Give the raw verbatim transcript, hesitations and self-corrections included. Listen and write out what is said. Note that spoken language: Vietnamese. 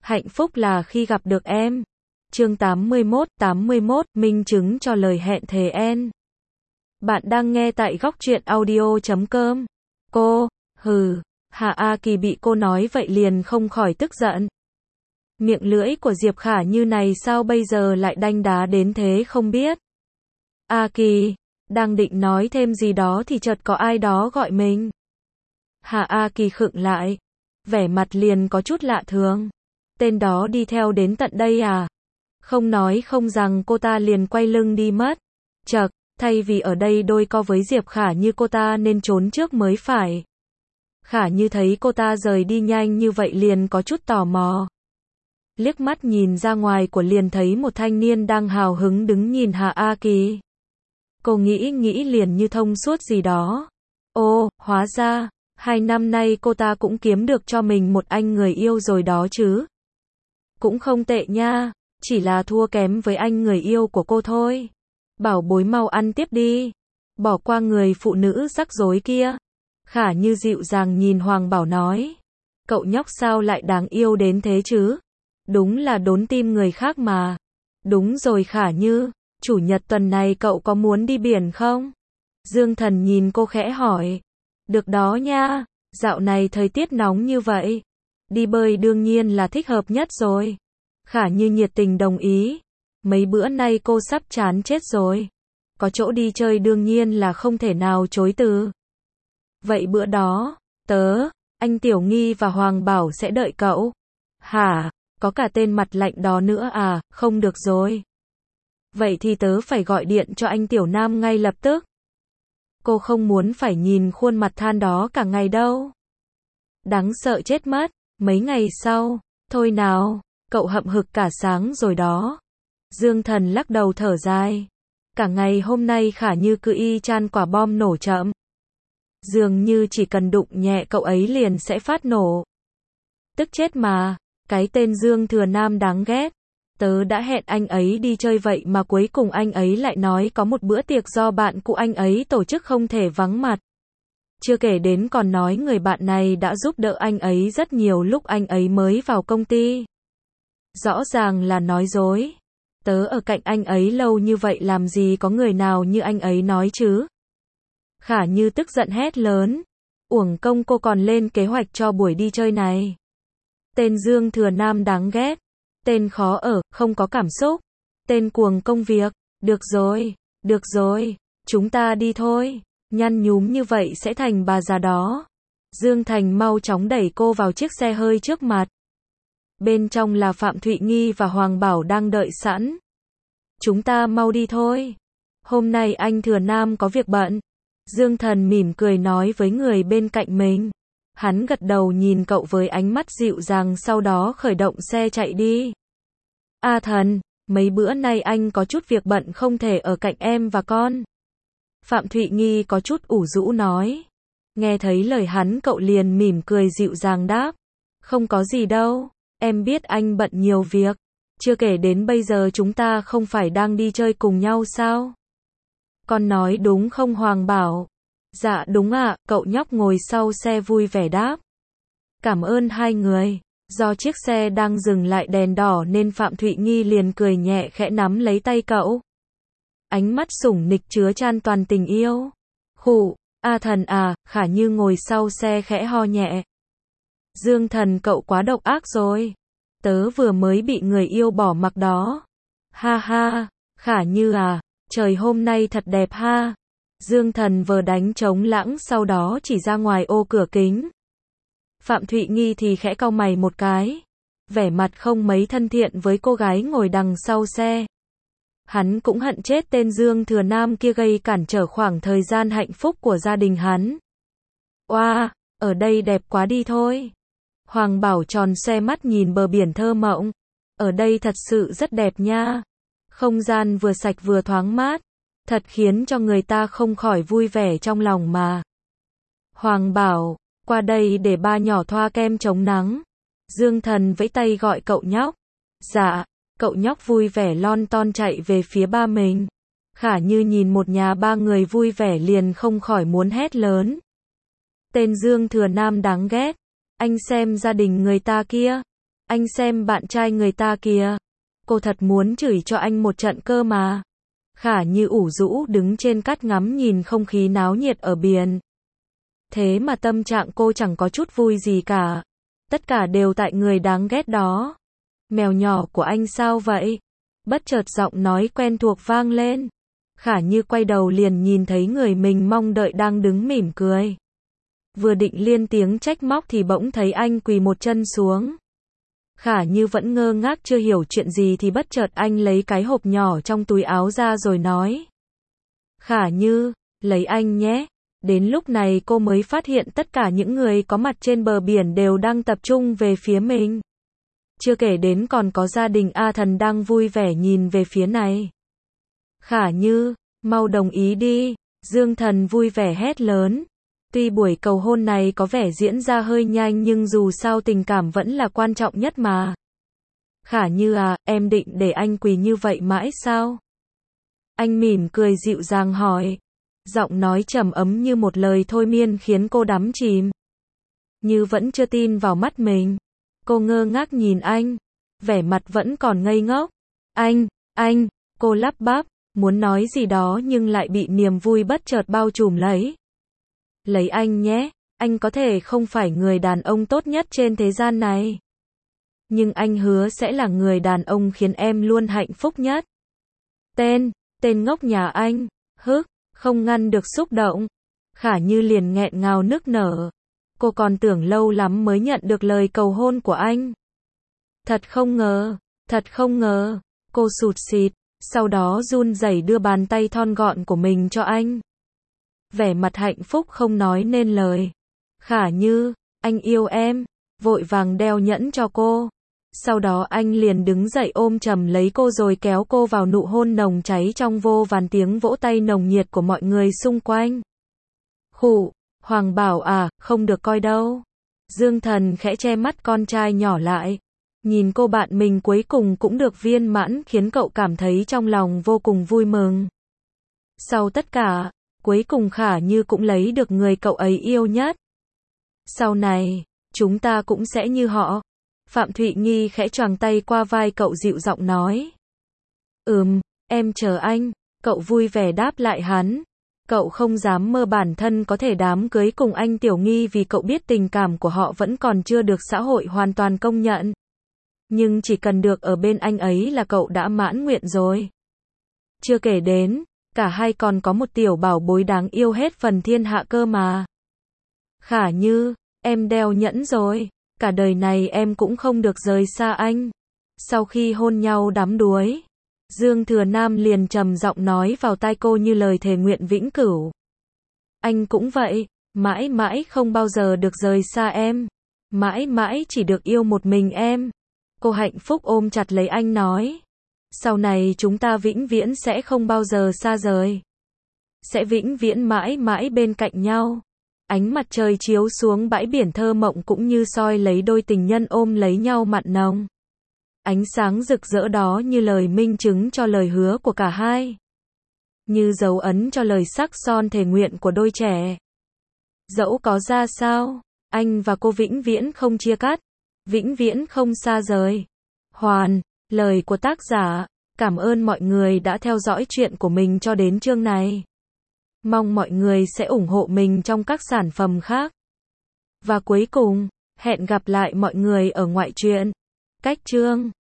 Hạnh phúc là khi gặp được em. Chương tám mươi mốt, tám mươi mốt, minh chứng cho lời hẹn thề en. Bạn đang nghe tại góc truyện audio chấm com. Cô, hừ, Hà A Kỳ bị cô nói vậy liền không khỏi tức giận. Miệng lưỡi của Diệp Khả Như này sao bây giờ lại đanh đá đến thế không biết. A Kỳ, đang định nói thêm gì đó thì chợt có ai đó gọi mình. Hà A Kỳ khựng lại, vẻ mặt liền có chút lạ thường. Tên đó đi theo đến tận đây à? Không nói không rằng cô ta liền quay lưng đi mất. Chậc, thay vì ở đây đôi co với Diệp Khả Như cô ta nên trốn trước mới phải. Khả Như thấy cô ta rời đi nhanh như vậy liền có chút tò mò. Liếc mắt nhìn ra ngoài của liền thấy một thanh niên đang hào hứng đứng nhìn Hà A Kỳ. Cô nghĩ nghĩ liền như thông suốt gì đó. Ô, hóa ra, hai năm nay cô ta cũng kiếm được cho mình một anh người yêu rồi đó chứ. Cũng không tệ nha, chỉ là thua kém với anh người yêu của cô thôi. Bảo bối mau ăn tiếp đi. Bỏ qua người phụ nữ rắc rối kia. Khả Như dịu dàng nhìn Hoàng Bảo nói. Cậu nhóc sao lại đáng yêu đến thế chứ? Đúng là đốn tim người khác mà. Đúng rồi Khả Như, chủ nhật tuần này cậu có muốn đi biển không? Dương Thần nhìn cô khẽ hỏi. Được đó nha, dạo này thời tiết nóng như vậy. Đi bơi đương nhiên là thích hợp nhất rồi. Khả Như nhiệt tình đồng ý. Mấy bữa nay cô sắp chán chết rồi. Có chỗ đi chơi đương nhiên là không thể nào chối từ. Vậy bữa đó, tớ, anh Tiểu Nghi và Hoàng Bảo sẽ đợi cậu. Hả, có cả tên mặt lạnh đó nữa à, không được rồi. Vậy thì tớ phải gọi điện cho anh Tiểu Nam ngay lập tức. Cô không muốn phải nhìn khuôn mặt than đó cả ngày đâu. Đáng sợ chết mất. Mấy ngày sau, thôi nào, cậu hậm hực cả sáng rồi đó. Dương Thần lắc đầu thở dài. Cả ngày hôm nay Khả Như cứ y chang quả bom nổ chậm. Dường như chỉ cần đụng nhẹ cậu ấy liền sẽ phát nổ. Tức chết mà, cái tên Dương Thừa Nam đáng ghét. Tớ đã hẹn anh ấy đi chơi vậy mà cuối cùng anh ấy lại nói có một bữa tiệc do bạn cũ anh ấy tổ chức không thể vắng mặt. Chưa kể đến còn nói người bạn này đã giúp đỡ anh ấy rất nhiều lúc anh ấy mới vào công ty. Rõ ràng là nói dối. Tớ ở cạnh anh ấy lâu như vậy làm gì có người nào như anh ấy nói chứ. Khả Như tức giận hét lớn. Uổng công cô còn lên kế hoạch cho buổi đi chơi này. Tên Dương Thừa Nam đáng ghét. Tên khó ở, không có cảm xúc. Tên cuồng công việc. Được rồi, được rồi, chúng ta đi thôi. Nhăn nhúm như vậy sẽ thành bà già đó. Dương Thành mau chóng đẩy cô vào chiếc xe hơi trước mặt. Bên trong là Phạm Thụy Nghi và Hoàng Bảo đang đợi sẵn. Chúng ta mau đi thôi. Hôm nay anh Thừa Nam có việc bận. Dương Thần mỉm cười nói với người bên cạnh mình. Hắn gật đầu nhìn cậu với ánh mắt dịu dàng sau đó khởi động xe chạy đi. A Thần, mấy bữa nay anh có chút việc bận không thể ở cạnh em và con. Phạm Thụy Nghi có chút ủ rũ nói. Nghe thấy lời hắn cậu liền mỉm cười dịu dàng đáp. Không có gì đâu, em biết anh bận nhiều việc. Chưa kể đến bây giờ chúng ta không phải đang đi chơi cùng nhau sao? Con nói đúng không Hoàng Bảo? Dạ đúng ạ, cậu nhóc ngồi sau xe vui vẻ đáp. Cảm ơn hai người. Do chiếc xe đang dừng lại đèn đỏ nên Phạm Thụy Nghi liền cười nhẹ khẽ nắm lấy tay cậu. Ánh mắt sủng nịch chứa chan toàn tình yêu. Khụ, A Thần à, Khả Như ngồi sau xe khẽ ho nhẹ. Dương Thần cậu quá độc ác rồi. Tớ vừa mới bị người yêu bỏ mặc đó. Ha ha, Khả Như à, trời hôm nay thật đẹp ha. Dương Thần vừa đánh trống lãng sau đó chỉ ra ngoài ô cửa kính. Phạm Thụy Nghi thì khẽ cau mày một cái. Vẻ mặt không mấy thân thiện với cô gái ngồi đằng sau xe. Hắn cũng hận chết tên Dương Thừa Nam kia gây cản trở khoảng thời gian hạnh phúc của gia đình hắn. Oa, ở đây đẹp quá đi thôi. Hoàng Bảo tròn xoe mắt nhìn bờ biển thơ mộng. Ở đây thật sự rất đẹp nha. Không gian vừa sạch vừa thoáng mát. Thật khiến cho người ta không khỏi vui vẻ trong lòng mà. Hoàng Bảo, qua đây để ba nhỏ thoa kem chống nắng. Dương Thần vẫy tay gọi cậu nhóc. Dạ, cậu nhóc vui vẻ lon ton chạy về phía ba mình. Khả Như nhìn một nhà ba người vui vẻ liền không khỏi muốn hét lớn. Tên Dương Thừa Nam đáng ghét. Anh xem gia đình người ta kia. Anh xem bạn trai người ta kìa. Cô thật muốn chửi cho anh một trận cơ mà. Khả Như ủ rũ đứng trên cát ngắm nhìn không khí náo nhiệt ở biển. Thế mà tâm trạng cô chẳng có chút vui gì cả. Tất cả đều tại người đáng ghét đó. Mèo nhỏ của anh sao vậy? Bất chợt giọng nói quen thuộc vang lên. Khả Như quay đầu liền nhìn thấy người mình mong đợi đang đứng mỉm cười. Vừa định lên tiếng trách móc thì bỗng thấy anh quỳ một chân xuống. Khả Như vẫn ngơ ngác chưa hiểu chuyện gì thì bất chợt anh lấy cái hộp nhỏ trong túi áo ra rồi nói. Khả Như, lấy anh nhé. Đến lúc này cô mới phát hiện tất cả những người có mặt trên bờ biển đều đang tập trung về phía mình. Chưa kể đến còn có gia đình A Thần đang vui vẻ nhìn về phía này. Khả Như, mau đồng ý đi. Dương Thần vui vẻ hét lớn. Tuy buổi cầu hôn này có vẻ diễn ra hơi nhanh nhưng dù sao tình cảm vẫn là quan trọng nhất mà. Khả Như à, em định để anh quỳ như vậy mãi sao? Anh mỉm cười dịu dàng hỏi. Giọng nói trầm ấm như một lời thôi miên khiến cô đắm chìm. Như vẫn chưa tin vào mắt mình. Cô ngơ ngác nhìn anh. Vẻ mặt vẫn còn ngây ngốc. Anh, anh, cô lắp bắp, muốn nói gì đó nhưng lại bị niềm vui bất chợt bao trùm lấy. Lấy anh nhé, anh có thể không phải người đàn ông tốt nhất trên thế gian này. Nhưng anh hứa sẽ là người đàn ông khiến em luôn hạnh phúc nhất. Tên, tên ngốc nhà anh, hức, không ngăn được xúc động. Khả Như liền nghẹn ngào nức nở. Cô còn tưởng lâu lắm mới nhận được lời cầu hôn của anh. Thật không ngờ, thật không ngờ. Cô sụt sịt, sau đó run rẩy đưa bàn tay thon gọn của mình cho anh. Vẻ mặt hạnh phúc không nói nên lời. Khả Như, anh yêu em, vội vàng đeo nhẫn cho cô. Sau đó anh liền đứng dậy ôm chầm lấy cô rồi kéo cô vào nụ hôn nồng cháy trong vô vàn tiếng vỗ tay nồng nhiệt của mọi người xung quanh. Khụ, Hoàng Bảo à, không được coi đâu. Dương Thần khẽ che mắt con trai nhỏ lại. Nhìn cô bạn mình cuối cùng cũng được viên mãn khiến cậu cảm thấy trong lòng vô cùng vui mừng. Sau tất cả, cuối cùng Khả Như cũng lấy được người cậu ấy yêu nhất. Sau này, chúng ta cũng sẽ như họ. Phạm Thụy Nghi khẽ choàng tay qua vai cậu dịu giọng nói. Ừm, em chờ anh, cậu vui vẻ đáp lại hắn. Cậu không dám mơ bản thân có thể đám cưới cùng anh Tiểu Nghi vì cậu biết tình cảm của họ vẫn còn chưa được xã hội hoàn toàn công nhận. Nhưng chỉ cần được ở bên anh ấy là cậu đã mãn nguyện rồi. Chưa kể đến, cả hai còn có một tiểu bảo bối đáng yêu hết phần thiên hạ cơ mà. Khả Như, em đeo nhẫn rồi. Cả đời này em cũng không được rời xa anh. Sau khi hôn nhau đắm đuối, Dương Thừa Nam liền trầm giọng nói vào tai cô như lời thề nguyện vĩnh cửu. Anh cũng vậy, mãi mãi không bao giờ được rời xa em. Mãi mãi chỉ được yêu một mình em. Cô hạnh phúc ôm chặt lấy anh nói. Sau này chúng ta vĩnh viễn sẽ không bao giờ xa rời. Sẽ vĩnh viễn mãi mãi bên cạnh nhau. Ánh mặt trời chiếu xuống bãi biển thơ mộng cũng như soi lấy đôi tình nhân ôm lấy nhau mặn nồng. Ánh sáng rực rỡ đó như lời minh chứng cho lời hứa của cả hai. Như dấu ấn cho lời sắc son thề nguyện của đôi trẻ. Dẫu có ra sao, anh và cô vĩnh viễn không chia cắt. Vĩnh viễn không xa rời. Hoàn, lời của tác giả. Cảm ơn mọi người đã theo dõi chuyện của mình cho đến chương này. Mong mọi người sẽ ủng hộ mình trong các sản phẩm khác. Và cuối cùng, hẹn gặp lại mọi người ở ngoại truyện. Cách chương